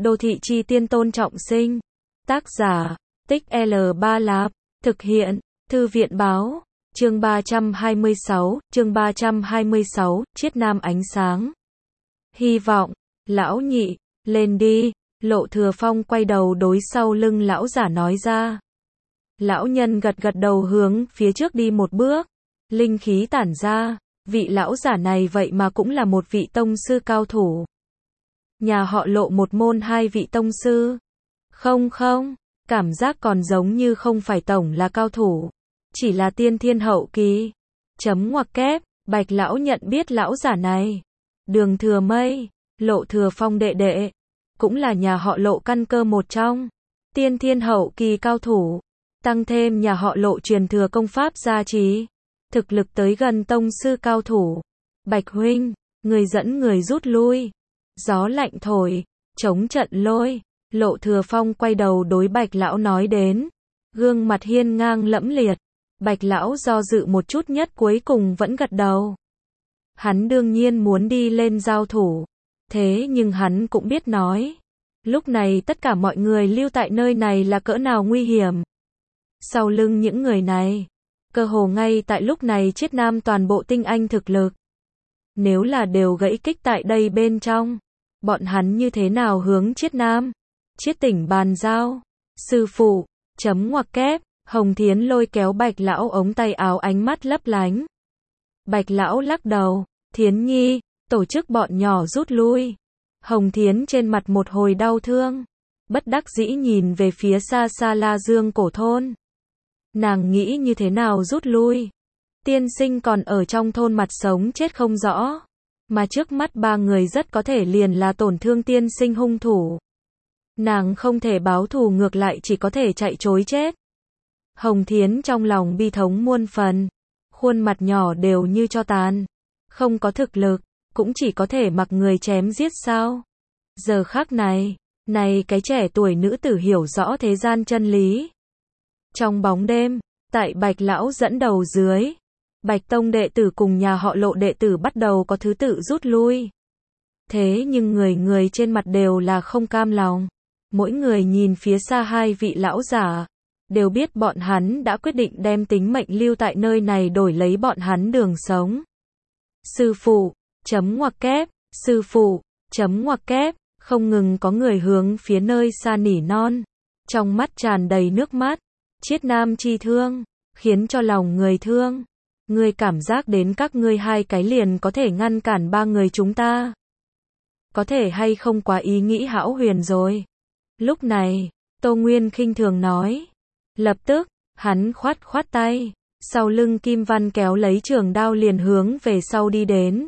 Đô thị chi tiên Tôn Trọng Sinh. Tác giả, Tích L3 Lạp. Thực hiện, Thư viện báo. Chương 326, Chiết Nam ánh sáng. Hy vọng, lão nhị, lên đi. Lộ Thừa Phong quay đầu đối sau lưng lão giả nói ra. Lão nhân gật gật đầu hướng phía trước đi một bước. Linh khí tản ra, vị lão giả này vậy mà cũng là một vị tông sư cao thủ. Nhà họ Lộ một môn hai vị tông sư. Không, cảm giác còn giống như không phải tổng là cao thủ, chỉ là tiên thiên hậu kỳ. Chấm ngoặc kép, Bạch lão nhận biết lão giả này. Đường Thừa Mây, Lộ Thừa Phong đệ đệ, cũng là nhà họ Lộ căn cơ một trong. Tiên thiên hậu kỳ cao thủ, tăng thêm nhà họ Lộ truyền thừa công pháp gia trì, thực lực tới gần tông sư cao thủ. Bạch huynh, người dẫn người rút lui. Gió lạnh thổi, chống trận lôi. Lộ Thừa Phong quay đầu đối Bạch lão nói đến, gương mặt hiên ngang lẫm liệt. Bạch lão do dự một chút nhất cuối cùng vẫn gật đầu. Hắn đương nhiên muốn đi lên giao thủ, thế nhưng hắn cũng biết nói, lúc này tất cả mọi người lưu tại nơi này là cỡ nào nguy hiểm. Sau lưng những người này, cơ hồ ngay tại lúc này Chiết Nam toàn bộ tinh anh thực lực. Nếu là đều gãy kích tại đây bên trong, bọn hắn như thế nào hướng Chiết Nam, Chiết tỉnh bàn giao. Sư phụ, chấm ngoặc kép, Hồng Thiến lôi kéo Bạch lão ống tay áo ánh mắt lấp lánh. Bạch lão lắc đầu, Thiến nhi, tổ chức bọn nhỏ rút lui. Hồng Thiến trên mặt một hồi đau thương, bất đắc dĩ nhìn về phía xa xa La Dương cổ thôn. Nàng nghĩ như thế nào rút lui? Tiên sinh còn ở trong thôn mặt sống chết không rõ, mà trước mắt ba người rất có thể liền là tổn thương tiên sinh hung thủ. Nàng không thể báo thù, ngược lại chỉ có thể chạy trối chết. Hồng Thiến trong lòng bi thống muôn phần, khuôn mặt nhỏ đều như tro tàn, không có thực lực, cũng chỉ có thể mặc người chém giết sao. Giờ khắc này, cái trẻ tuổi nữ tử hiểu rõ thế gian chân lý. Trong bóng đêm, tại Bạch lão dẫn đầu dưới, Bạch tông đệ tử cùng nhà họ Lộ đệ tử bắt đầu có thứ tự rút lui. Thế nhưng người trên mặt đều là không cam lòng. Mỗi người nhìn phía xa hai vị lão giả, đều biết bọn hắn đã quyết định đem tính mệnh lưu tại nơi này đổi lấy bọn hắn đường sống. Sư phụ, chấm ngoặc kép, sư phụ, chấm ngoặc kép, không ngừng có người hướng phía nơi xa nỉ non, trong mắt tràn đầy nước mắt. Chiết Nam chi thương, khiến cho lòng người thương. Ngươi cảm giác đến các ngươi hai cái liền có thể ngăn cản ba người chúng ta. Có thể hay không quá ý nghĩ hão huyền rồi. Lúc này, Tô Nguyên khinh thường nói. Lập tức, hắn khoát tay, sau lưng Kim Văn kéo lấy trường đao liền hướng về sau đi đến.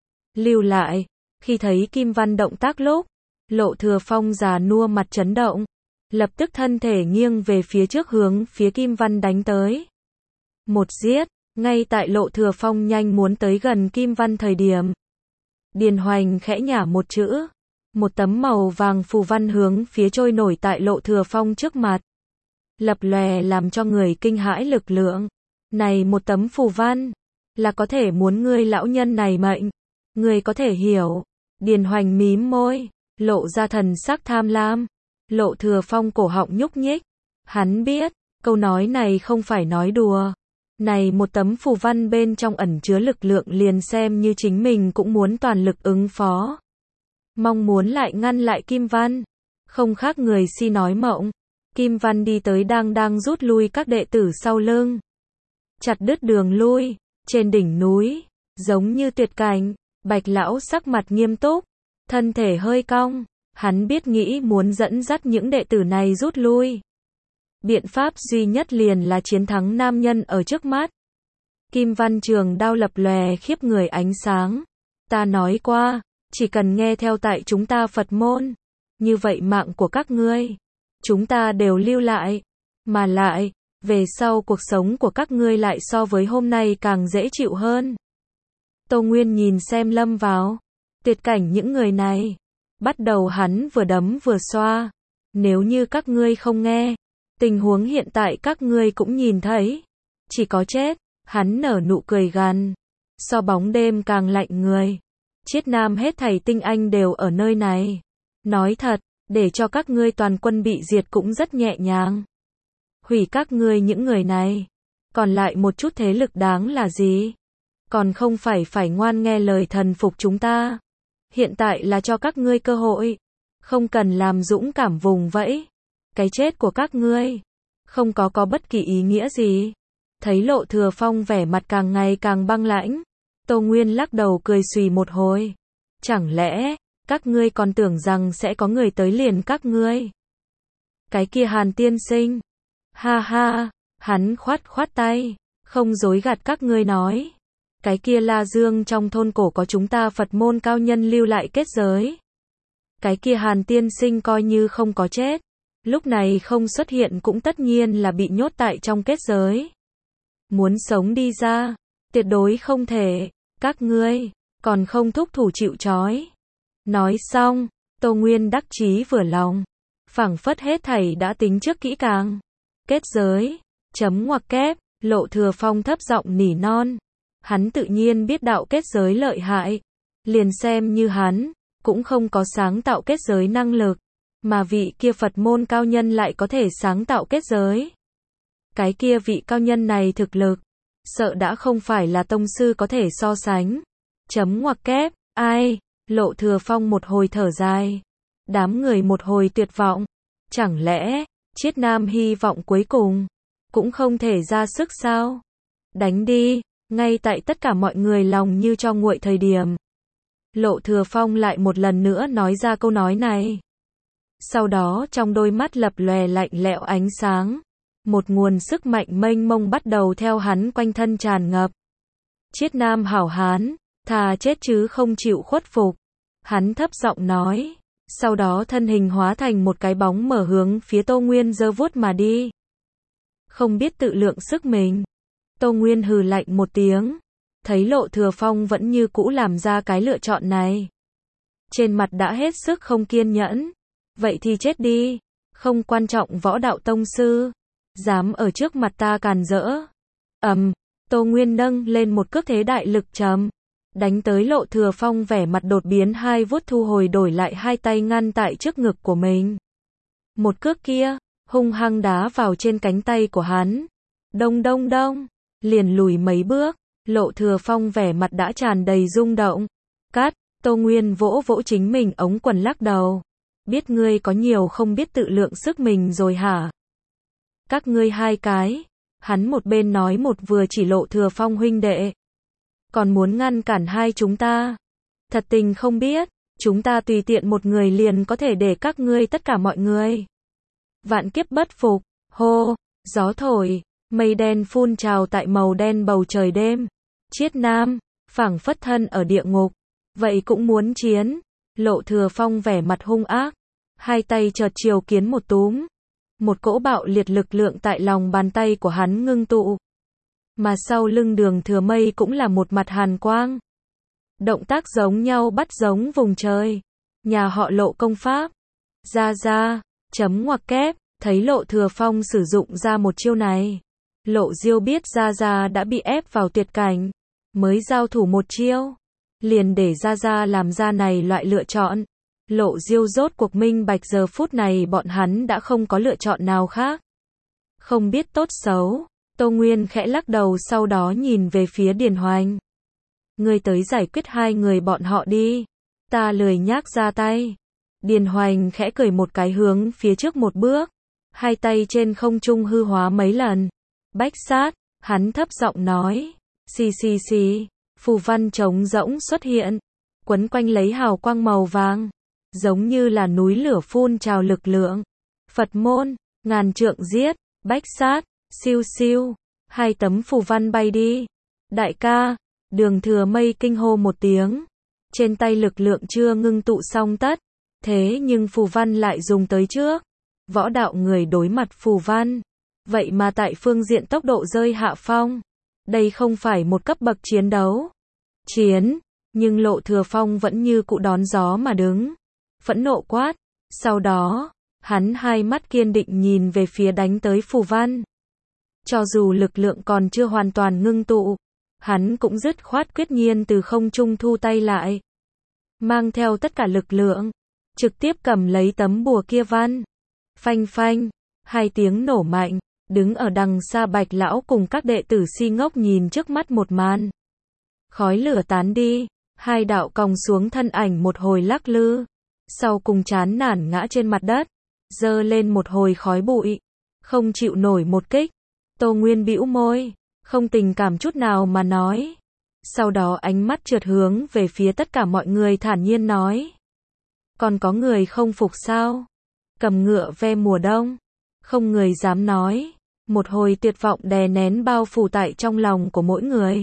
Lưu lại, khi thấy Kim Văn động tác lúc, Lộ Thừa Phong già nua mặt chấn động, lập tức thân thể nghiêng về phía trước hướng phía Kim Văn đánh tới. Một giết, ngay tại Lộ Thừa Phong nhanh muốn tới gần Kim Văn thời điểm. Điền Hoành khẽ nhả một chữ, một tấm màu vàng phù văn hướng phía trôi nổi tại Lộ Thừa Phong trước mặt. Lập lòe làm cho người kinh hãi lực lượng. Này một tấm phù văn, là có thể muốn ngươi lão nhân này mệnh. Ngươi có thể hiểu. Điền Hoành mím môi, lộ ra thần sắc tham lam. Lộ Thừa Phong cổ họng nhúc nhích. Hắn biết, câu nói này không phải nói đùa. Này một tấm phù văn bên trong ẩn chứa lực lượng liền xem như chính mình cũng muốn toàn lực ứng phó. Mong muốn lại ngăn lại Kim Văn, không khác người si nói mộng. Kim Văn đi tới đang rút lui các đệ tử sau lưng. Chặt đứt đường lui, trên đỉnh núi, giống như tuyệt cảnh, Bạch lão sắc mặt nghiêm túc, thân thể hơi cong, hắn biết nghĩ muốn dẫn dắt những đệ tử này rút lui. Biện pháp duy nhất liền là chiến thắng nam nhân ở trước mắt. Kim Văn trường đao lập lòe khiếp người ánh sáng. Ta nói qua, chỉ cần nghe theo tại chúng ta Phật môn, như vậy mạng của các ngươi, chúng ta đều lưu lại. Mà lại, về sau cuộc sống của các ngươi lại so với hôm nay càng dễ chịu hơn. Tô Nguyên nhìn xem lâm vào tuyệt cảnh những người này. Bắt đầu hắn vừa đấm vừa xoa. Nếu như các ngươi không nghe, tình huống hiện tại các ngươi cũng nhìn thấy. Chỉ có chết. Hắn nở nụ cười gằn. So bóng đêm càng lạnh người. Chiết Nam hết thảy tinh anh đều ở nơi này. Nói thật, để cho các ngươi toàn quân bị diệt cũng rất nhẹ nhàng. Hủy các ngươi những người này, còn lại một chút thế lực đáng là gì? Còn không phải ngoan nghe lời thần phục chúng ta. Hiện tại là cho các ngươi cơ hội, không cần làm dũng cảm vùng vẫy. Cái chết của các ngươi không có bất kỳ ý nghĩa gì. Thấy Lộ Thừa Phong vẻ mặt càng ngày càng băng lãnh, Tô Nguyên lắc đầu cười xùy một hồi. Chẳng lẽ các ngươi còn tưởng rằng sẽ có người tới liền các ngươi? Cái kia Hàn tiên sinh, ha ha, hắn khoát tay, không dối gạt các ngươi nói. Cái kia La Dương trong thôn cổ có chúng ta Phật môn cao nhân lưu lại kết giới. Cái kia Hàn tiên sinh coi như không có chết, lúc này không xuất hiện cũng tất nhiên là bị nhốt tại trong kết giới. Muốn sống đi ra, tuyệt đối không thể, các ngươi còn không thúc thủ chịu trói. Nói xong, Tô Nguyên đắc chí vừa lòng, phảng phất hết thảy đã tính trước kỹ càng. Kết giới, chấm ngoặc kép, Lộ Thừa Phong thấp giọng nỉ non. Hắn tự nhiên biết đạo kết giới lợi hại, liền xem như hắn cũng không có sáng tạo kết giới năng lực, mà vị kia Phật môn cao nhân lại có thể sáng tạo kết giới. Cái kia vị cao nhân này thực lực, sợ đã không phải là tông sư có thể so sánh. Chấm ngoặc kép, ai? Lộ Thừa Phong một hồi thở dài, đám người một hồi tuyệt vọng. Chẳng lẽ Triết Nam hy vọng cuối cùng cũng không thể ra sức sao? Đánh đi! Ngay tại tất cả mọi người lòng như cho nguội thời điểm, Lộ Thừa Phong lại một lần nữa nói ra câu nói này. Sau đó trong đôi mắt lập lòe lạnh lẽo ánh sáng, một nguồn sức mạnh mênh mông bắt đầu theo hắn quanh thân tràn ngập. Triết Nam hảo hán, thà chết chứ không chịu khuất phục. Hắn thấp giọng nói, sau đó thân hình hóa thành một cái bóng mở hướng phía Tô Nguyên giơ vuốt mà đi. Không biết tự lượng sức mình. Tô Nguyên hừ lạnh một tiếng, thấy Lộ Thừa Phong vẫn như cũ làm ra cái lựa chọn này. Trên mặt đã hết sức không kiên nhẫn. Vậy thì chết đi, không quan trọng võ đạo tông sư, dám ở trước mặt ta càn rỡ. Tô Nguyên nâng lên một cước thế đại lực trầm, đánh tới Lộ Thừa Phong vẻ mặt đột biến, hai vuốt thu hồi đổi lại hai tay ngăn tại trước ngực của mình. Một cước kia, hung hăng đá vào trên cánh tay của hắn. Đông đông đông, liền lùi mấy bước, Lộ Thừa Phong vẻ mặt đã tràn đầy rung động. Cát, Tô Nguyên vỗ vỗ chính mình ống quần lắc đầu. Biết ngươi có nhiều không biết tự lượng sức mình rồi hả? Các ngươi hai cái. Hắn một bên nói một vừa chỉ Lộ Thừa Phong huynh đệ. Còn muốn ngăn cản hai chúng ta. Thật tình không biết, chúng ta tùy tiện một người liền có thể để các ngươi tất cả mọi người. Vạn kiếp bất phục, hô, gió thổi, mây đen phun trào tại màu đen bầu trời đêm. Triết Nam, phảng phất thân ở địa ngục, vậy cũng muốn chiến. Lộ Thừa Phong vẻ mặt hung ác, hai tay chợt chiều kiến một túm. Một cỗ bạo liệt lực lượng tại lòng bàn tay của hắn ngưng tụ. Mà sau lưng Đường Thừa Mây cũng là một mặt hàn quang. Động tác giống nhau bắt giống vùng trời. Nhà họ Lộ công pháp. Ra, chấm ngoặc kép, thấy Lộ Thừa Phong sử dụng ra một chiêu này. Lộ Diêu biết Ra đã bị ép vào tuyệt cảnh, mới giao thủ một chiêu, liền để Ra làm ra này loại lựa chọn. Lộ Diêu rốt cuộc minh bạch giờ phút này bọn hắn đã không có lựa chọn nào khác. Không biết tốt xấu, Tô Nguyên khẽ lắc đầu sau đó nhìn về phía Điền Hoành. Ngươi tới giải quyết hai người bọn họ đi, ta lười nhác ra tay. Điền Hoành khẽ cười một cái hướng phía trước một bước, hai tay trên không trung hư hóa mấy lần. Bách sát, hắn thấp giọng nói, xì, phù văn trống rỗng xuất hiện, quấn quanh lấy hào quang màu vàng, giống như là núi lửa phun trào lực lượng. Phật môn, ngàn trượng giết, bách sát, siêu, hai tấm phù văn bay đi. Đại ca, Đường Thừa Mây kinh hô một tiếng, trên tay lực lượng chưa ngưng tụ xong tất, thế nhưng phù văn lại dùng tới trước. Võ đạo người đối mặt phù văn, vậy mà tại phương diện tốc độ rơi hạ phong. Đây không phải một cấp bậc chiến đấu. Nhưng Lộ Thừa Phong vẫn như cụ đón gió mà đứng. Phẫn nộ quát. Sau đó, hắn hai mắt kiên định nhìn về phía đánh tới phù văn. Cho dù lực lượng còn chưa hoàn toàn ngưng tụ, hắn cũng dứt khoát quyết nhiên từ không trung thu tay lại. Mang theo tất cả lực lượng, trực tiếp cầm lấy tấm bùa kia văn. Phanh phanh, hai tiếng nổ mạnh, đứng ở đằng xa Bạch lão cùng các đệ tử si ngốc nhìn trước mắt một màn. Khói lửa tán đi, hai đạo còng xuống thân ảnh một hồi lắc lư, sau cùng chán nản ngã trên mặt đất, dơ lên một hồi khói bụi, không chịu nổi một kích. Tô Nguyên bĩu môi, không tình cảm chút nào mà nói. Sau đó ánh mắt trượt hướng về phía tất cả mọi người thản nhiên nói. Còn có người không phục sao? Cầm ngựa ve mùa đông. Không người dám nói. Một hồi tuyệt vọng đè nén bao phủ tại trong lòng của mỗi người.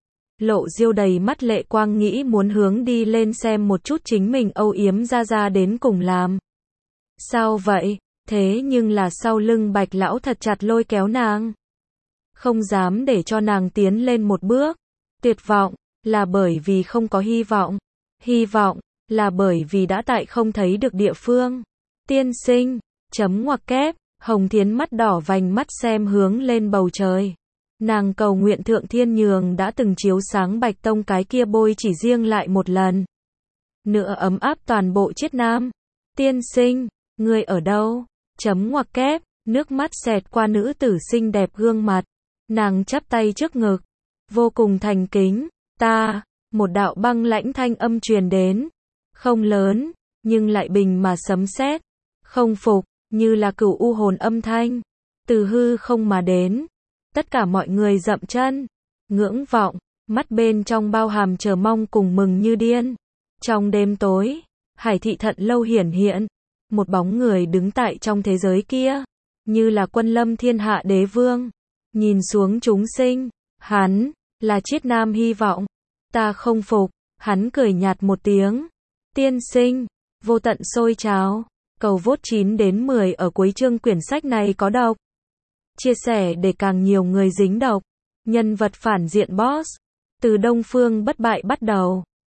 Lộ Diêu đầy mắt lệ quang nghĩ muốn hướng đi lên xem một chút chính mình âu yếm ra đến cùng làm. Sao vậy? Thế nhưng là sau lưng Bạch lão thật chặt lôi kéo nàng. Không dám để cho nàng tiến lên một bước. Tuyệt vọng, là bởi vì không có hy vọng. Hy vọng, là bởi vì đã tại không thấy được địa phương. Tiên sinh, chấm ngoặc kép, Hồng Thiến mắt đỏ vành mắt xem hướng lên bầu trời. Nàng cầu nguyện Thượng Thiên Nhường đã từng chiếu sáng Bạch Tông cái kia bôi chỉ riêng lại một lần. Nữa ấm áp toàn bộ Chiết Nam. Tiên sinh, ngươi ở đâu? Chấm ngoặc kép, nước mắt xẹt qua nữ tử xinh đẹp gương mặt. Nàng chắp tay trước ngực, vô cùng thành kính. Ta, một đạo băng lãnh thanh âm truyền đến. Không lớn, nhưng lại bình mà sấm sét. Không phục, như là cửu u hồn âm thanh. Từ hư không mà đến. Tất cả mọi người dậm chân, ngưỡng vọng, mắt bên trong bao hàm chờ mong cùng mừng như điên. Trong đêm tối, Hải thị Thận lâu hiển hiện, một bóng người đứng tại trong thế giới kia, như là quân lâm thiên hạ đế vương, nhìn xuống chúng sinh, hắn, là Chiết Nam hy vọng. Ta không phục, hắn cười nhạt một tiếng. Tiên sinh, vô tận sôi trào, cầu vote 9 đến 10 ở cuối chương quyển sách này có độc. Chia sẻ để càng nhiều người dính độc. Nhân vật phản diện boss. Từ Đông Phương bất bại bắt đầu.